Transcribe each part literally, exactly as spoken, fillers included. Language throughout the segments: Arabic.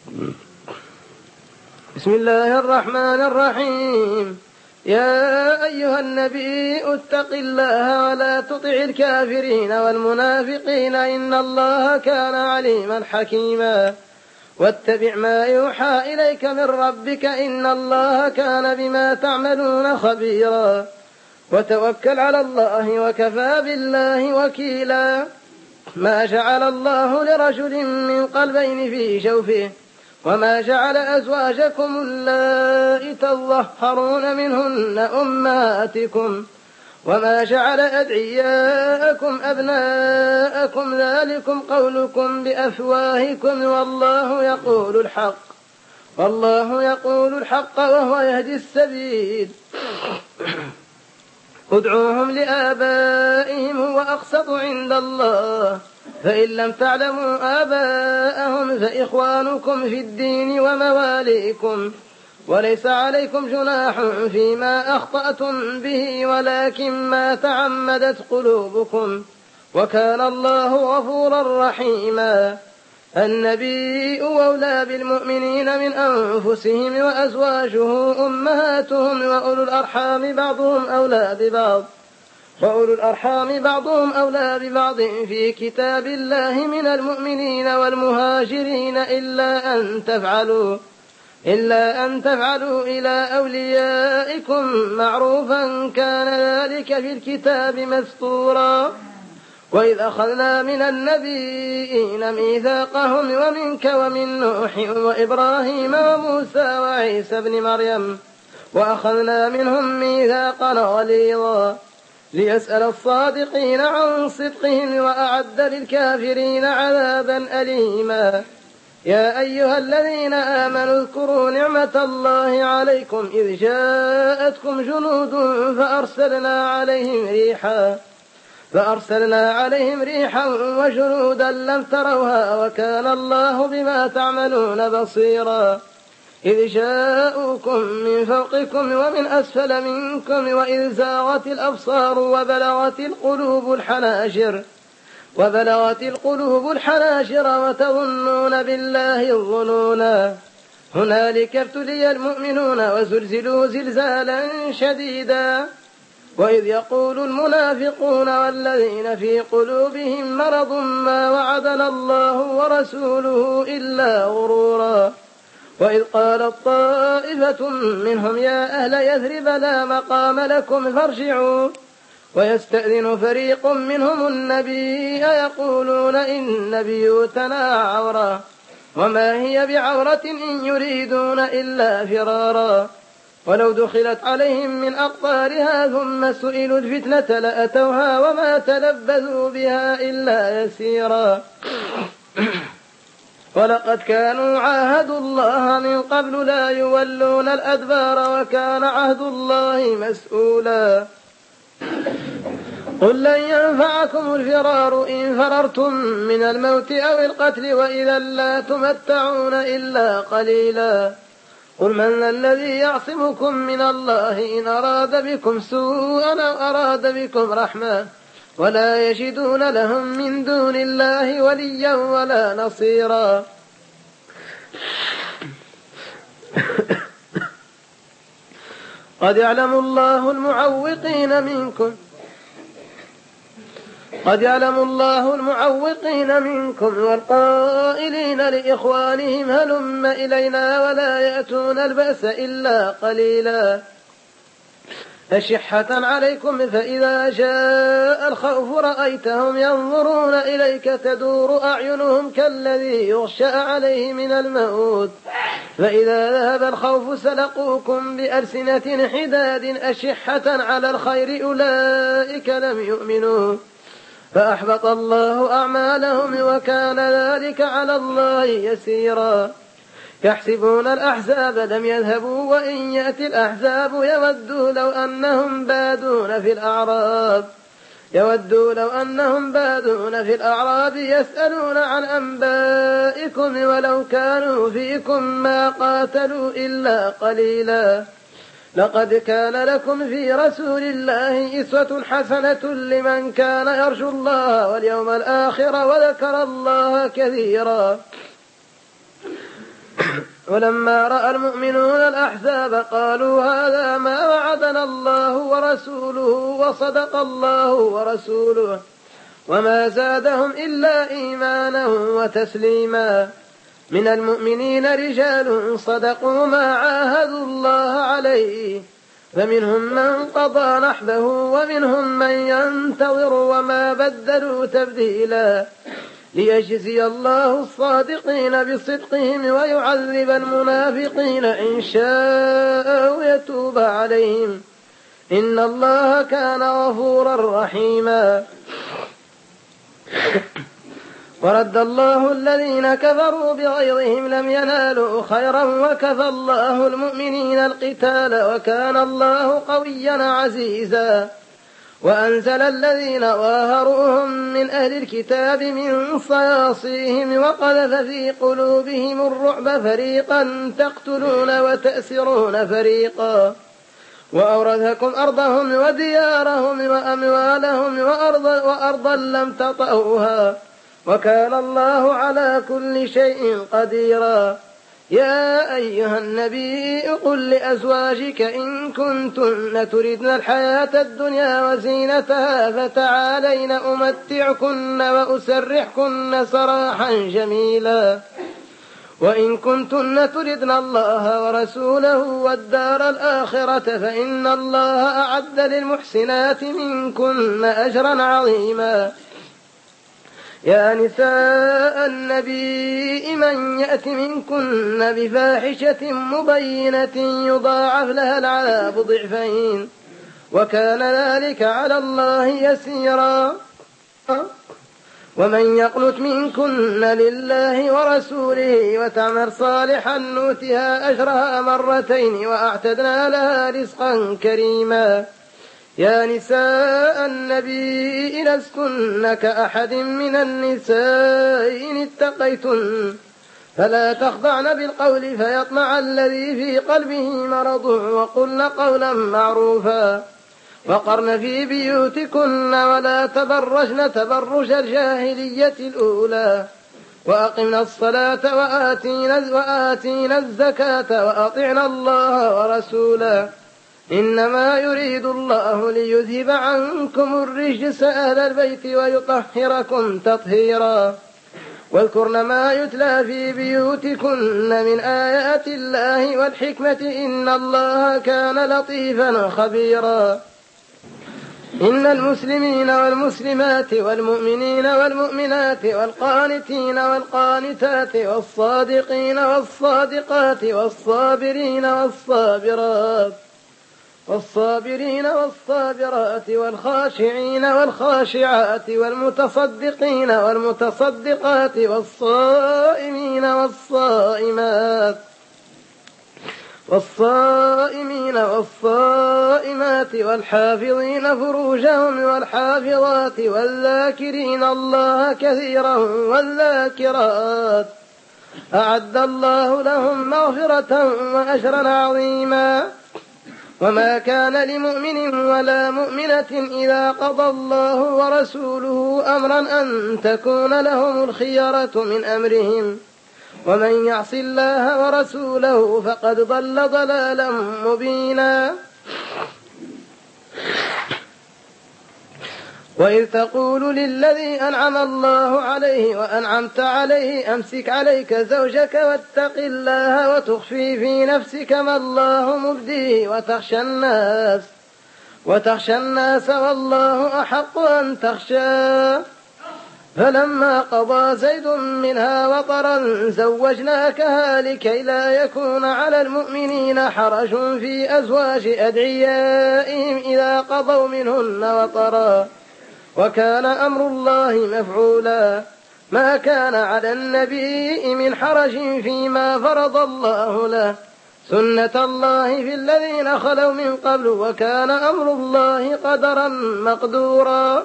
بسم الله الرحمن الرحيم. يا أيها النبي اتق الله ولا تطع الكافرين والمنافقين إن الله كان عليما حكيما. واتبع ما يوحى إليك من ربك إن الله كان بما تعملون خبيرا. وتوكل على الله وكفى بالله وكيلا. ما جعل الله لرجل من قلبين في جوفه وما جعل أزواجكم اللائي تظهرون منهن أمهاتكم وما جعل أدعياءكم أبناءكم ذلكم قولكم بأفواهكم والله يقول الحق والله يقول الحق وهو يهدي السبيل. ادعوهم لآبائهم هو أقسط عند الله فإن لم تعلموا آباءهم فإخوانكم في الدين ومواليكم وليس عليكم جناح فيما أخطأتم به ولكن ما تعمدت قلوبكم وكان الله غفورا رحيما. النبي أولى بالمؤمنين من أنفسهم وأزواجه أمهاتهم وأولو الأرحام بعضهم أولى ببعض وأولو الأرحام بعضهم أولى ببعض في كتاب الله من المؤمنين والمهاجرين إلا أن تفعلوا إلا أن تفعلوا إلى أوليائكم معروفا كان ذلك في الكتاب مسطورا. وإذ أخذنا من النبيين ميثاقهم ومنك ومن نوح وإبراهيم وموسى وعيسى بن مريم وأخذنا منهم ميثاقا غليظا ليسأل الصادقين عن صدقهم وأعد للكافرين عذابا أليما. يا أيها الذين آمنوا اذكروا نعمة الله عليكم إذ جاءتكم جنود فأرسلنا عليهم ريحا فأرسلنا عليهم ريحا وجنودا لم تروها وكان الله بما تعملون بصيرا. إذ جاءوكم من فوقكم ومن أسفل منكم وإذ زاغت الأبصار وبلغت القلوب الحناجر وبلغت القلوب الحناجر وتظنون بالله الظنونا. هنالك ابتلي المؤمنون وزلزلوا زلزالا شديدا. وإذ يقول المنافقون والذين في قلوبهم مرض ما وعدنا الله ورسوله إلا غرورا. وإذ قالت طائفة منهم يا أهل يثرب لا مقام لكم فارجعوا ويستأذن فريق منهم النبي يقولون إن بيوتنا عورة وما هي بعورة إن يريدون إلا فرارا. ولو دخلت عليهم من أقطارها ثم سئلوا الفتنة لأتوها وما تلبثوا بها إلا يسيرا. ولقد كانوا عاهدوا الله من قبل لا يولون الأدبار وكان عهد الله مسؤولا. قل لن ينفعكم الفرار إن فررتم من الموت أو القتل وإذا لا تمتعون إلا قليلا. قل من الذي يعصمكم من الله إن أراد بكم سوءا أو أراد بكم رحمة ولا يجدون لهم من دون الله وليا ولا نصيرا. قد يعلم الله المعوقين منكم قد يعلم الله المعوقين منكم والقائلين لإخوانهم هلم إلينا ولا يأتون البأس إلا قليلا. أشحة عليكم فإذا جاء الخوف رأيتهم ينظرون إليك تدور أعينهم كالذي يغشى عليه من الموت فإذا ذهب الخوف سلقوكم بألسنة حداد أشحة على الخير أولئك لم يؤمنوا فأحبط الله أعمالهم وكان ذلك على الله يسيرا. يحسبون الأحزاب لم يذهبوا وإن يأتي الأحزاب يودوا لو أنهم بادون في الأعراب يودوا لو أنهم بادون في الأعراب يسألون عن أنبائكم ولو كانوا فيكم ما قاتلوا إلا قليلا. لقد كان لكم في رسول الله أسوة حسنة لمن كان يرجو الله واليوم الآخر وذكر الله كثيرا. ولما رأى المؤمنون الأحزاب قالوا هذا ما وعدنا الله ورسوله وصدق الله ورسوله وما زادهم إلا إيمانا وتسليما. من المؤمنين رجال صدقوا ما عاهدوا الله عليه فمنهم من قضى نحبه ومنهم من ينتظر وما بدلوا تبديلا ليجزي الله الصادقين بصدقهم ويعذب المنافقين إن شاء أو يتوب عليهم إن الله كان غفورا رحيما. ورد الله الذين كفروا بغيظهم لم ينالوا خيرا وكفى الله المؤمنين القتال وكان الله قويا عزيزا. وأنزل الذين ظاهروهم من أهل الكتاب من صياصيهم وقذف في قلوبهم الرعب فريقا تقتلون وتأسرون فريقا وأورثكم أرضهم وديارهم وأموالهم وأرضا, وأرضا لم تطئوها وكان الله على كل شيء قديرا. يا أيها النبي قل لأزواجك إن كنتن تردن الحياة الدنيا وزينتها فتعالين أمتعكن وأسرحكن سراحا جميلا وإن كنتن تردن الله ورسوله والدار الآخرة فإن الله أعد للمحسنات منكن أجرا عظيما. يا نساء النبي من يأت منكن بفاحشة مبينة يضاعف لها العذاب ضعفين وكان ذلك على الله يسيرا. ومن يقنت منكن لله ورسوله وتعمل صالحا نؤتها أجرها مرتين وأعتدنا لها رزقا كريما. يا نساء النبي لستن كأحد من النساء إن اتقيتن فلا تخضعن بالقول فيطمع الذي في قلبه مرض وقلن قولا معروفا وقرن في بيوتكن ولا تبرجن تبرج الجاهلية الأولى وأقمنا الصلاة وآتينا, وآتينا الزكاة وأطعنا الله ورسوله إنما يريد الله ليذهب عنكم الرجس أهل البيت ويطهركم تطهيرا. واذكرن ما يتلى في بيوتكن من آيات الله والحكمة إن الله كان لطيفا خبيرا. إن المسلمين والمسلمات والمؤمنين والمؤمنات والقانتين والقانتات والصادقين والصادقات والصابرين والصابرات والصابرين والصابرات والخاشعين والخاشعات والمتصدقين والمتصدقات والصائمين والصائمات والصائمين والصائمات والحافظين فروجهم والحافظات والذاكرين الله كثيرا والذاكرات أعد الله لهم مغفرة وأجرا عظيما. وما كان لمؤمن ولا مؤمنة إذا قضى الله ورسوله أمرا أن تكون لهم الخيرة من أمرهم ومن يعص الله ورسوله فقد ضل ضلالا مبينا. وإذ تقول للذي أنعم الله عليه وأنعمت عليه أمسك عليك زوجك واتق الله وتخفي في نفسك ما الله مبديه وتخشى الناس وتخشى الناس والله أحق أن تخشاه فلما قضى زيد منها وطرا زوجناكها لكي لا يكون على المؤمنين حرج في أزواج أدعيائهم إذا قضوا منهن وطرا وكان أمر الله مفعولا. ما كان على النبي من حرج فيما فرض الله له سنة الله في الذين خلوا من قبل وكان أمر الله قدرا مقدورا.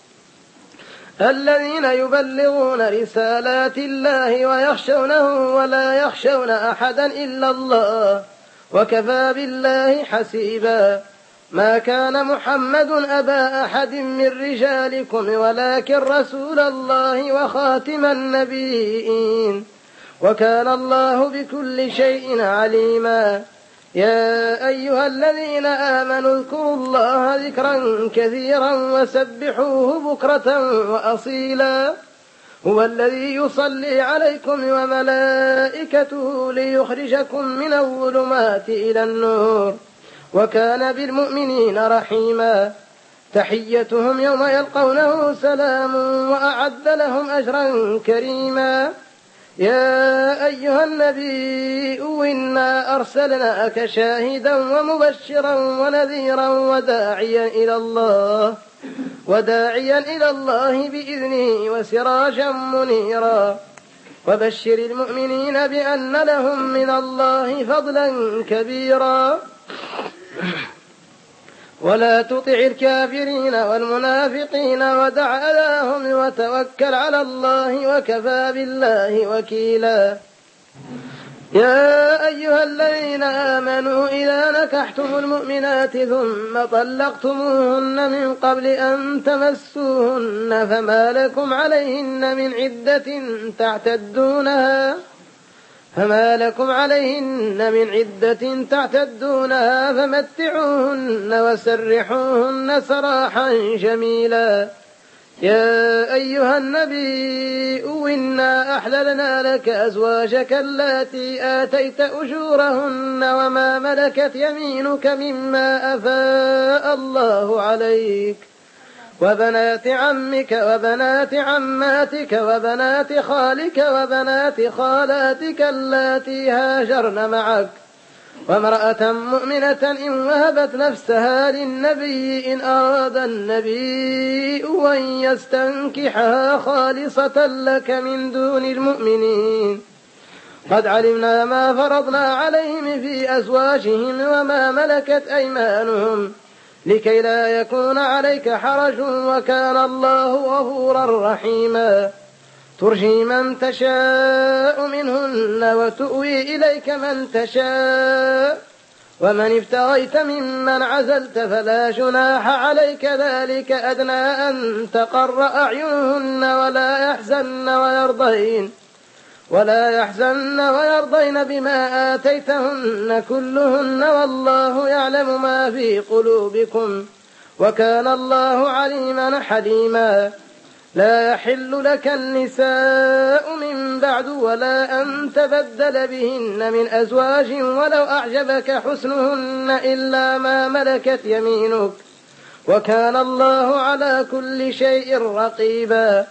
الذين يبلغون رسالات الله ويخشونه ولا يخشون أحدا إلا الله وكفى بالله حسيبا. ما كان محمد أبا أحد من رجالكم ولكن رسول الله وخاتم النبيين وكان الله بكل شيء عليما. يا أيها الذين آمنوا اذكروا الله ذكرا كثيرا وسبحوه بكرة وأصيلا هو الذي يصلي عليكم وملائكته ليخرجكم من الظلمات إلى النور وكان بالمؤمنين رحيما. تحيتهم يوم يلقونه سلام وأعد لهم أجرا كريما. يا أيها النبي إنا أرسلناك شاهدا ومبشرا ونذيرا وداعيا إلى الله وداعيا إلى الله بإذنه وسراجا منيرا. وبشر المؤمنين بأن لهم من الله فضلا كبيرا. ولا تطع الكافرين والمنافقين ودع أذاهم وتوكل على الله وكفى بالله وكيلا. يا أيها الذين آمنوا إذا نكحتم المؤمنات ثم طلقتموهن من قبل أن تمسوهن فما لكم عليهن من عدة تعتدونها فما لكم عليهن من عدة تعتدونها فمتعوهن وسرحوهن سراحا جميلا. يا أيها النبي إنا أحللنا لك أزواجك اللاتي آتيت أجورهن وما ملكت يمينك مما أفاء الله عليك وبنات عمك وبنات عماتك وبنات خالك وبنات خالاتك اللاتي هاجرن معك وامرأة مؤمنة إن وهبت نفسها للنبي إن أراد النبي أن يستنكحها خالصة لك من دون المؤمنين. قد علمنا ما فرضنا عليهم في أزواجهم وما ملكت أيمانهم لكي لا يكون عليك حرج وكان الله غفورا رحيما. ترجي من تشاء منهن وتؤوي إليك من تشاء ومن ابتغيت ممن عزلت فلا جناح عليك ذلك أدنى أن تقر أعينهن ولا يحزن ويرضين ولا يحزن ويرضين بما آتيتهن كلهن والله يعلم ما في قلوبكم وكان الله عليما حليما. لا يحل لك النساء من بعد ولا أن تبدل بهن من أزواج ولو أعجبك حسنهن إلا ما ملكت يمينك وكان الله على كل شيء رقيبا.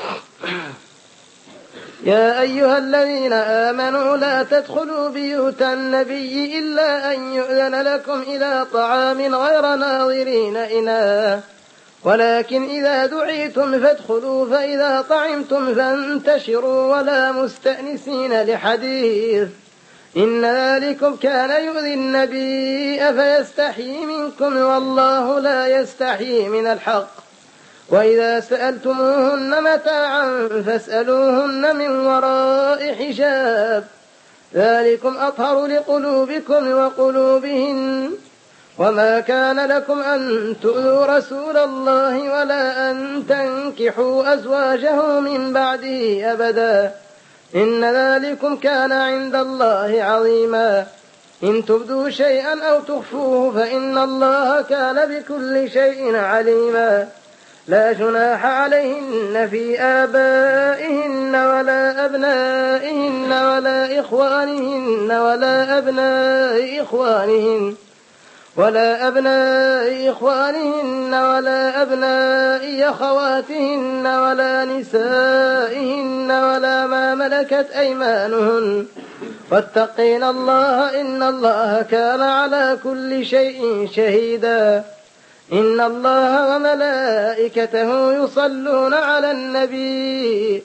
يا أيها الذين آمنوا لا تدخلوا بيوت النبي إلا أن يؤذن لكم إلى طعام غير ناظرين إناه ولكن إذا دعيتم فادخلوا فإذا طعمتم فانتشروا ولا مستأنسين لحديث إن ذلكم كان يؤذي النبي فيستحيي منكم والله لا يستحيي من الحق. وإذا سألتموهن متاعا فاسألوهن من وراء حجاب ذلكم أطهر لقلوبكم وقلوبهن. وما كان لكم أن تؤذوا رسول الله ولا أن تنكحوا أزواجه من بعده أبدا إن ذلكم كان عند الله عظيما. إن تبدوا شيئا أو تخفوه فإن الله كان بكل شيء عليما. لا جناح عليهن في آبائهن ولا أبنائهن ولا إخوانهن ولا أبناء إخوانهن ولا أبناء إخوانهن ولا أبناء أخواتهن ولا نسائهن ولا ما ملكت أيمانهن واتقين الله إن الله كان على كل شيء شهيدا. إن الله وملائكته يصلون على النبي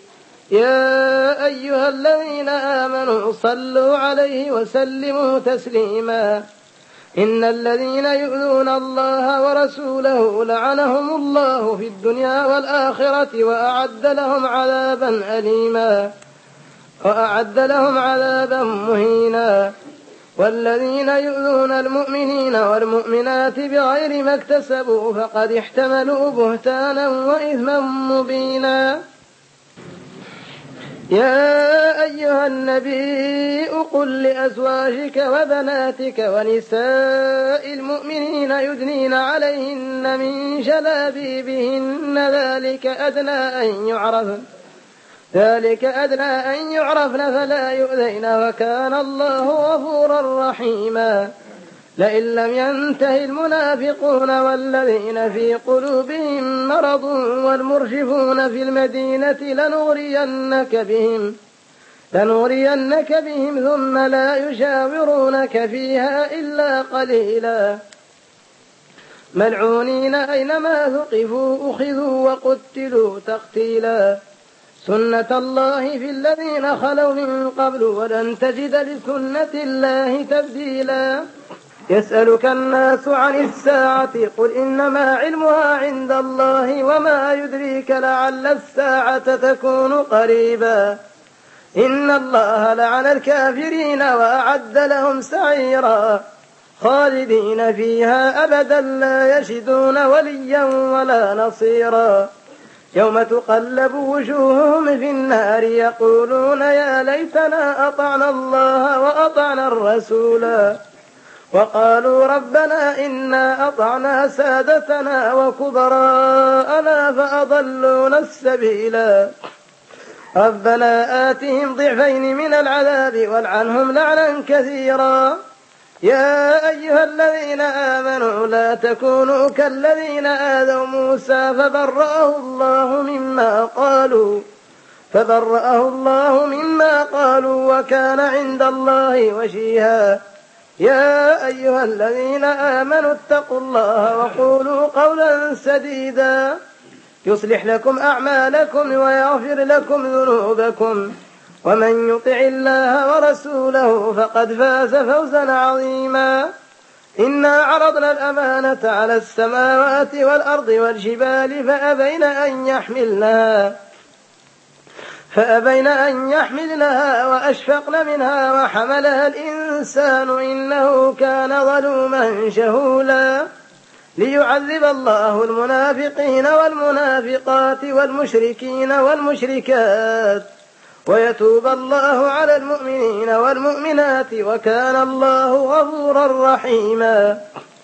يا أيها الذين آمنوا صلوا عليه وسلموا تسليما. إن الذين يؤذون الله ورسوله لعنهم الله في الدنيا والآخرة وأعد لهم عذابا أليما وأعد لهم عذابا مهينا. والذين يؤذون المؤمنين والمؤمنات بغير ما اكتسبوا فقد احتملوا بهتانا وإثما مبينا. يا أيها النبي قل لأزواجك وبناتك ونساء المؤمنين يدنين عليهن من جلابيبهن ذلك أدنى أن يعرفن ذلك أدنى أن يعرفن فلا يؤذين وكان الله غفورا رحيما. لئن لم ينته المنافقون والذين في قلوبهم مرض والمرجفون في المدينة لنغرينك بهم لنغرينك بهم ثم لا يجاورونك فيها إلا قليلا ملعونين أينما ثقفوا أخذوا وقتلوا تقتيلا. سنة الله في الذين خلوا من قبل ولن تجد لسنة الله تبديلا. يسألك الناس عن الساعة قل إنما علمها عند الله وما يدريك لعل الساعة تكون قريبا. إن الله لعن الكافرين وأعد لهم سعيرا خالدين فيها أبدا لا يجدون وليا ولا نصيرا. يوم تقلب وجوههم في النار يقولون يا ليتنا أطعنا الله وأطعنا الرسولا وقالوا ربنا إنا أطعنا سادتنا وكبراءنا فأضلونا السبيلا. ربنا آتهم ضعفين من العذاب والعنهم لعنا كثيرا. يا أيها الذين آمنوا لا تكونوا كالذين آذوا موسى فبرأه الله مما قالوا فبرأه الله مما قالوا وكان عند الله وجيها. يا أيها الذين آمنوا اتقوا الله وقولوا قولا سديدا يصلح لكم أعمالكم ويغفر لكم ذنوبكم ومن يطع الله ورسوله فقد فاز فوزا عظيما. إنا عرضنا الأمانة على السماوات والأرض والجبال فأبين أن يحملنها فأبين أن يحملنها وأشفقن منها وحملها الإنسان إنه كان ظلوما جهولا. ليعذب الله المنافقين والمنافقات والمشركين والمشركات ويتوب الله على المؤمنين والمؤمنات وكان الله غفورا رحيما.